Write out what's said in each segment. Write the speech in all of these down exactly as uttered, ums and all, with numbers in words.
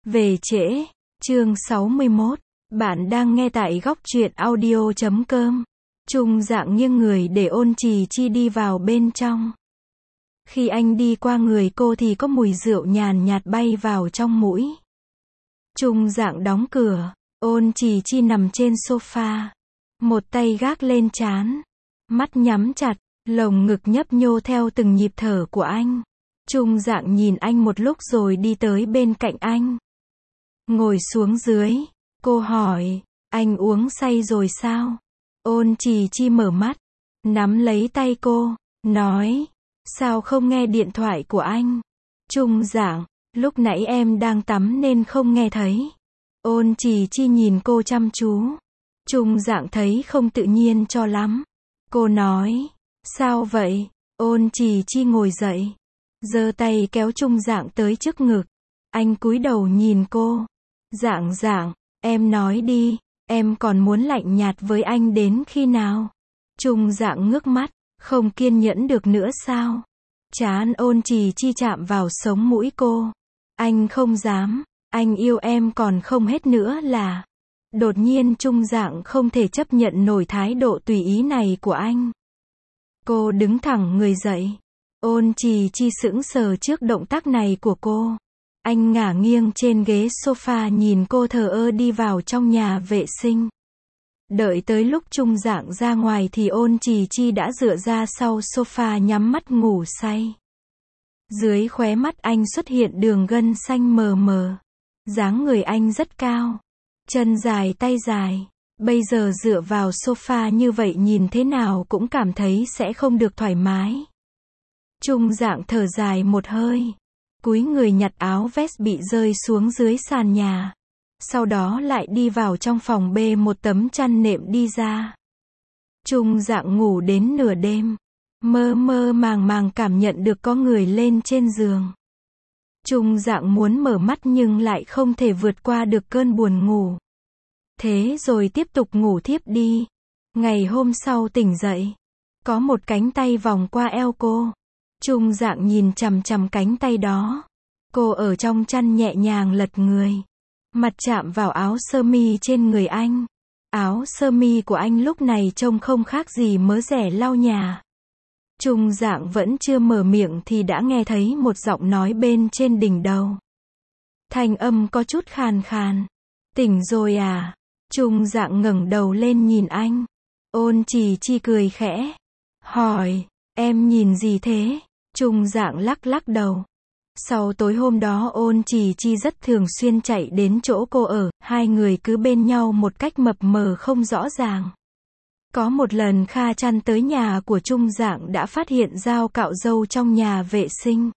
Về trễ, chương sáu mươi mốt. Bạn đang nghe tại góc truyện audio chấm com. Trung Dạng nghiêng người để Ôn Trì Chi đi vào bên trong. Khi anh đi qua người cô thì có mùi rượu nhàn nhạt bay vào trong mũi. Trung Dạng đóng cửa, Ôn Trì Chi nằm trên sofa, một tay gác lên trán, mắt nhắm chặt, lồng ngực nhấp nhô theo từng nhịp thở của anh. Trung Dạng nhìn anh một lúc rồi đi tới bên cạnh anh. Ngồi xuống dưới, cô hỏi, anh uống say rồi sao? Ôn Trì Chi mở mắt, nắm lấy tay cô, nói, sao không nghe điện thoại của anh? Trung Dạng, lúc nãy em đang tắm nên không nghe thấy. Ôn Trì Chi nhìn cô chăm chú. Trung Dạng thấy không tự nhiên cho lắm. Cô nói, sao vậy? Ôn Trì Chi ngồi dậy, giơ tay kéo Trung Dạng tới trước ngực. Anh cúi đầu nhìn cô. Dạng Dạng, em nói đi, em còn muốn lạnh nhạt với anh đến khi nào? Trung Dạng ngước mắt, không kiên nhẫn được nữa sao? Trán Ôn Trì Chi chạm vào sống mũi cô. Anh không dám, anh yêu em còn không hết nữa là. Đột nhiên Trung Dạng không thể chấp nhận nổi thái độ tùy ý này của anh. Cô đứng thẳng người dậy. Ôn Trì Chi sững sờ trước động tác này của cô. Anh ngả nghiêng trên ghế sofa nhìn cô thờ ơ đi vào trong nhà vệ sinh. Đợi tới lúc Trung Dạng ra ngoài thì Ôn Trì Chi đã dựa ra sau sofa nhắm mắt ngủ say. Dưới khóe mắt anh xuất hiện đường gân xanh mờ mờ. Dáng người anh rất cao, chân dài tay dài. Bây giờ dựa vào sofa như vậy nhìn thế nào cũng cảm thấy sẽ không được thoải mái. Trung Dạng thở dài một hơi, cúi người nhặt áo vest bị rơi xuống dưới sàn nhà. Sau đó lại đi vào trong phòng bê một tấm chăn nệm đi ra. Trung Dạng ngủ đến nửa đêm, mơ mơ màng màng cảm nhận được có người lên trên giường. Trung Dạng muốn mở mắt nhưng lại không thể vượt qua được cơn buồn ngủ. Thế rồi tiếp tục ngủ thiếp đi. Ngày hôm sau tỉnh dậy, có một cánh tay vòng qua eo cô. Trung Dạng nhìn chằm chằm cánh tay đó. Cô ở trong chăn nhẹ nhàng lật người, mặt chạm vào áo sơ mi trên người anh. Áo sơ mi của anh lúc này trông không khác gì mớ rẻ lau nhà. Trung Dạng vẫn chưa mở miệng thì đã nghe thấy một giọng nói bên trên đỉnh đầu. Thanh âm có chút khàn khàn. Tỉnh rồi à? Trung Dạng ngẩng đầu lên nhìn anh. Ôn Trì Chi cười khẽ, hỏi, em nhìn gì thế? Trung Dạng lắc lắc đầu. Sau tối hôm đó Ôn Trì Chi rất thường xuyên chạy đến chỗ cô ở, hai người cứ bên nhau một cách mập mờ không rõ ràng. Có một lần Kha Chăn tới nhà của Trung Dạng đã phát hiện dao cạo râu trong nhà vệ sinh.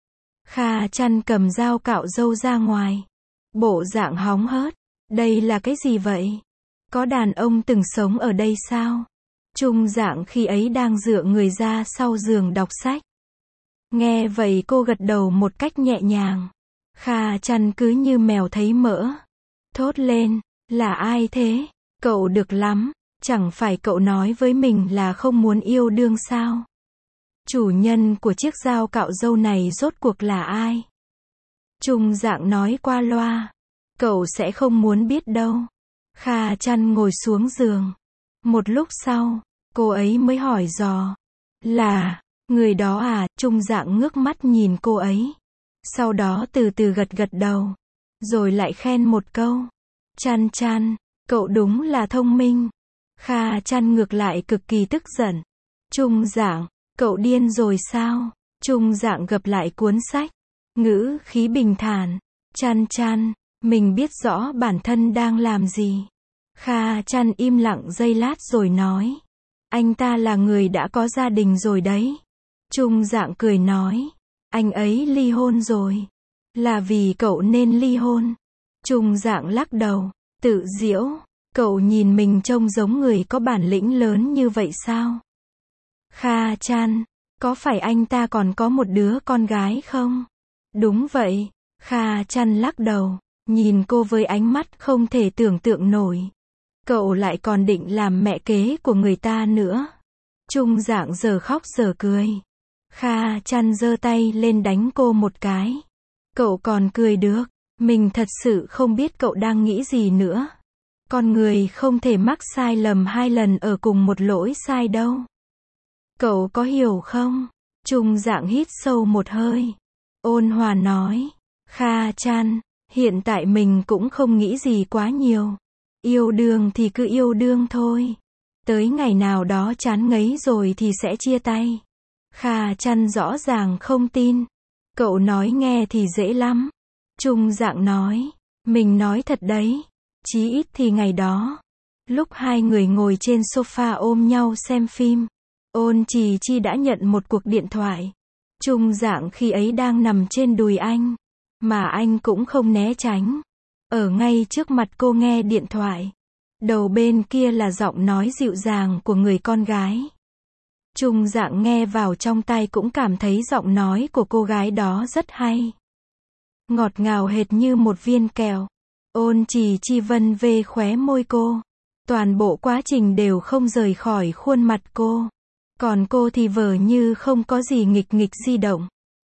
Kha Chăn cầm dao cạo râu ra ngoài, bộ dạng hóng hớt. Đây là cái gì vậy? Có đàn ông từng sống ở đây sao? Trung Dạng khi ấy đang dựa người ra sau giường đọc sách. Nghe vậy cô gật đầu một cách nhẹ nhàng. Kha Chăn cứ như mèo thấy mỡ, thốt lên, là ai thế? Cậu được lắm, chẳng phải cậu nói với mình là không muốn yêu đương sao? Chủ nhân của chiếc dao cạo râu này rốt cuộc là ai? Trung Dạng nói qua loa, cậu sẽ không muốn biết đâu. Kha Chăn ngồi xuống giường. Một lúc sau, cô ấy mới hỏi dò, là, người đó à? Trung Dạng ngước mắt nhìn cô ấy. Sau đó từ từ gật gật đầu. Rồi lại khen một câu. Chăn Chăn, cậu đúng là thông minh. Kha Chăn ngược lại cực kỳ tức giận. Trung Dạng, cậu điên rồi sao? Trung Dạng gập lại cuốn sách, ngữ khí bình thản. Chăn Chăn, mình biết rõ bản thân đang làm gì. Kha Chăn im lặng giây lát rồi nói, anh ta là người đã có gia đình rồi đấy. Trung Dạng cười nói, anh ấy ly hôn rồi. Là vì cậu nên ly hôn. Trung Dạng lắc đầu, tự giễu, cậu nhìn mình trông giống người có bản lĩnh lớn như vậy sao? Kha Chăn, có phải anh ta còn có một đứa con gái không? Đúng vậy. Kha Chăn lắc đầu, nhìn cô với ánh mắt không thể tưởng tượng nổi. Cậu lại còn định làm mẹ kế của người ta nữa. Trung Dạng giờ khóc giờ cười. Kha Chăn giơ tay lên đánh cô một cái. Cậu còn cười được, Mình thật sự không biết cậu đang nghĩ gì nữa. Con người không thể mắc sai lầm hai lần ở cùng một lỗi sai đâu. Cậu có hiểu không? Trung Dạng hít sâu một hơi. Ôn hòa nói. Kha Chan, hiện tại mình cũng không nghĩ gì quá nhiều. Yêu đương thì cứ yêu đương thôi. Tới ngày nào đó chán ngấy rồi thì sẽ chia tay. Kha Chan rõ ràng không tin. Cậu nói nghe thì dễ lắm. Trung Dạng nói. Mình nói thật đấy. Chí ít thì ngày đó. Lúc hai người ngồi trên sofa ôm nhau xem phim. Ôn Trì Chi đã nhận một cuộc điện thoại. Trung Dạng khi ấy đang nằm trên đùi anh. Mà anh cũng không né tránh. Ở ngay trước mặt cô nghe điện thoại. Đầu bên kia là giọng nói dịu dàng của người con gái. Trung Dạng nghe vào trong tai cũng cảm thấy giọng nói của cô gái đó rất hay. Ngọt ngào hệt như một viên kẹo. Ôn Trì Chi vân về khóe môi cô. Toàn bộ quá trình đều không rời khỏi khuôn mặt cô. Còn cô thì vờ như không có gì nghịch nghịch di động.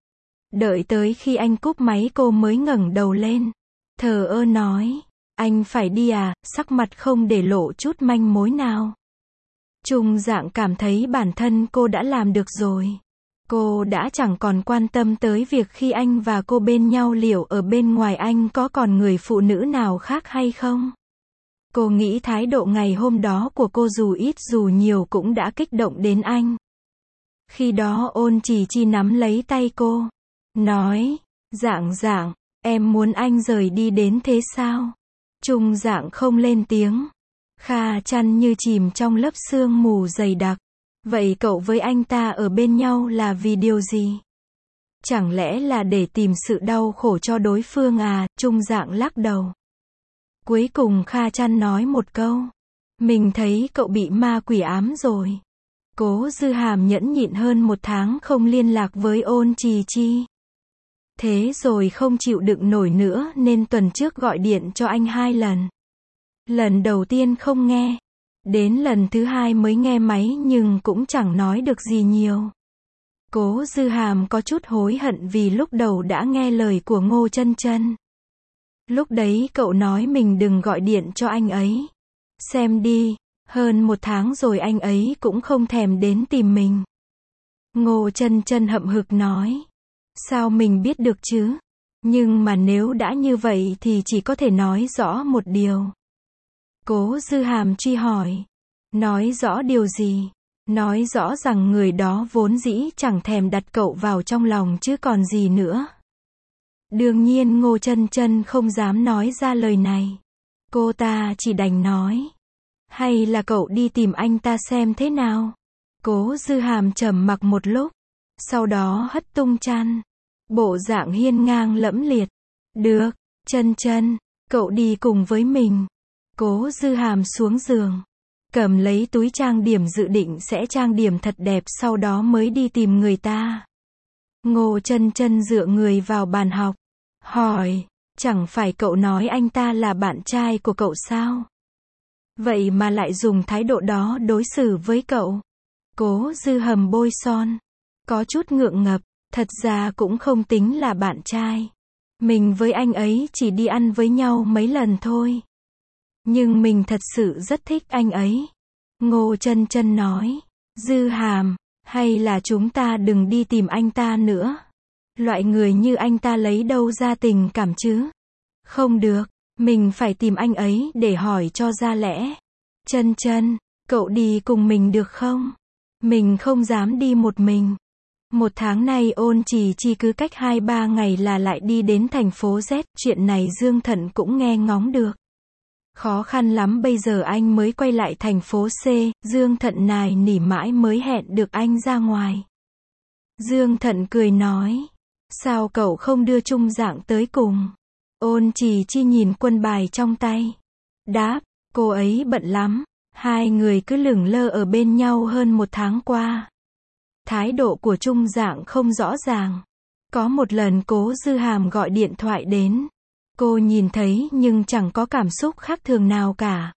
Đợi tới khi anh cúp máy cô mới ngẩng đầu lên. Thờ ơ nói. Anh phải đi à, sắc mặt không để lộ chút manh mối nào. Trung Dạng cảm thấy bản thân cô đã làm được rồi. Cô đã chẳng còn quan tâm tới việc khi anh và cô bên nhau liệu ở bên ngoài anh có còn người phụ nữ nào khác hay không. Cô nghĩ thái độ ngày hôm đó của cô dù ít dù nhiều cũng đã kích động đến anh. Khi đó Ôn Trì Chi nắm lấy tay cô. Nói. Dạng Dạng, em muốn anh rời đi đến thế sao? Trung Dạng không lên tiếng. Kha Chan như chìm trong lớp sương mù dày đặc. Vậy cậu với anh ta ở bên nhau là vì điều gì? Chẳng lẽ là để tìm sự đau khổ cho đối phương à? Trung Dạng lắc đầu. Cuối cùng Kha Chan nói một câu. Mình thấy cậu bị ma quỷ ám rồi. Cố Dư Hàm nhẫn nhịn hơn một tháng không liên lạc với Ôn Trì Chi. Thế rồi không chịu đựng nổi nữa nên tuần trước gọi điện cho anh hai lần. Lần đầu tiên không nghe. Đến lần thứ hai mới nghe máy nhưng cũng chẳng nói được gì nhiều. Cố Dư Hàm có chút hối hận vì lúc đầu đã nghe lời của Ngô Chân Chân. Lúc đấy cậu nói mình đừng gọi điện cho anh ấy. Xem đi, hơn một tháng rồi anh ấy cũng không thèm đến tìm mình. Ngô Chân Chân hậm hực nói. Sao mình biết được chứ? Nhưng mà nếu đã như vậy thì chỉ có thể nói rõ một điều. Cố Dư Hàm truy hỏi. Nói rõ điều gì? Nói rõ rằng người đó vốn dĩ chẳng thèm đặt cậu vào trong lòng chứ còn gì nữa. Đương nhiên Ngô Chân Chân không dám nói ra lời này. Cô ta chỉ đành nói. Hay là cậu đi tìm anh ta xem thế nào? Cố Dư Hàm trầm mặc một lúc. Sau đó hất tung chăn. Bộ dạng hiên ngang lẫm liệt. Được, Chân Chân, cậu đi cùng với mình. Cố Dư Hàm xuống giường. Cầm lấy túi trang điểm dự định sẽ trang điểm thật đẹp sau đó mới đi tìm người ta. Ngô Chân Chân dựa người vào bàn học. Hỏi, chẳng phải cậu nói anh ta là bạn trai của cậu sao? Vậy mà lại dùng thái độ đó đối xử với cậu. Cố Dư Hàm bôi son. Có chút ngượng ngập, thật ra cũng không tính là bạn trai. Mình với anh ấy chỉ đi ăn với nhau mấy lần thôi. Nhưng mình thật sự rất thích anh ấy. Ngô Chân Chân nói. Dư Hàm, hay là chúng ta đừng đi tìm anh ta nữa. Loại người như anh ta lấy đâu ra tình cảm chứ? Không được, mình phải tìm anh ấy để hỏi cho ra lẽ. Chân Chân, cậu đi cùng mình được không? Mình không dám đi một mình. Một tháng nay Ôn Trì Chi cứ cách hai ba ngày là lại đi đến thành phố Z, chuyện này Dương Thận cũng nghe ngóng được. Khó khăn lắm bây giờ anh mới quay lại thành phố C, Dương Thận nài nỉ mãi mới hẹn được anh ra ngoài. Dương Thận cười nói, sao cậu không đưa Trung Dạng tới cùng? Ôn Trì Chi nhìn quân bài trong tay. Đáp, cô ấy bận lắm, hai người cứ lửng lơ ở bên nhau hơn một tháng qua. Thái độ của Trung Dạng không rõ ràng. Có một lần Cố Dư Hàm gọi điện thoại đến. Cô nhìn thấy nhưng chẳng có cảm xúc khác thường nào cả.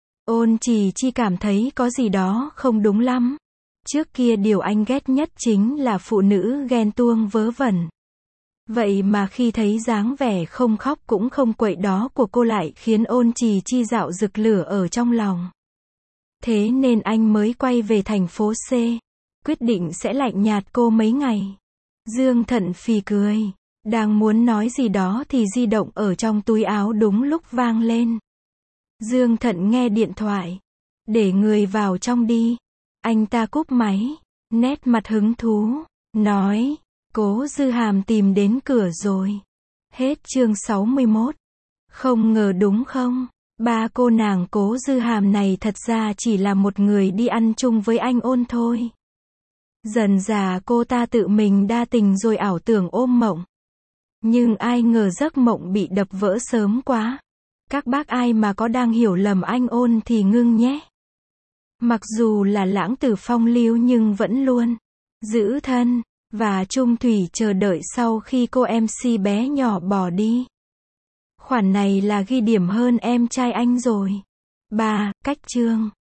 Ôn Trì Chi cảm thấy có gì đó không đúng lắm. Trước kia điều anh ghét nhất chính là phụ nữ ghen tuông vớ vẩn. Vậy mà khi thấy dáng vẻ không khóc cũng không quậy đó của cô lại khiến Ôn Trì Chi dạo rực lửa ở trong lòng. Thế nên anh mới quay về thành phố C, quyết định sẽ lạnh nhạt cô mấy ngày. Dương Thận phì cười, đang muốn nói gì đó thì di động ở trong túi áo đúng lúc vang lên. Dương Thận nghe điện thoại. Để người vào trong đi. Anh ta cúp máy, nét mặt hứng thú, nói, Cố Dư Hàm tìm đến cửa rồi. Hết chương sáu mươi mốt. Không ngờ đúng không? Ba cô nàng Cố Dư Hàm này thật ra chỉ là một người đi ăn chung với anh Ôn thôi. Dần dà cô ta tự mình đa tình rồi ảo tưởng ôm mộng. Nhưng ai ngờ giấc mộng bị đập vỡ sớm quá. Các bác ai mà có đang hiểu lầm anh Ôn thì ngưng nhé. Mặc dù là lãng tử phong lưu nhưng vẫn luôn giữ thân và chung thủy chờ đợi sau khi cô em xê bé nhỏ bỏ đi. Khoản này là ghi điểm hơn em trai anh rồi. ba. Cách chương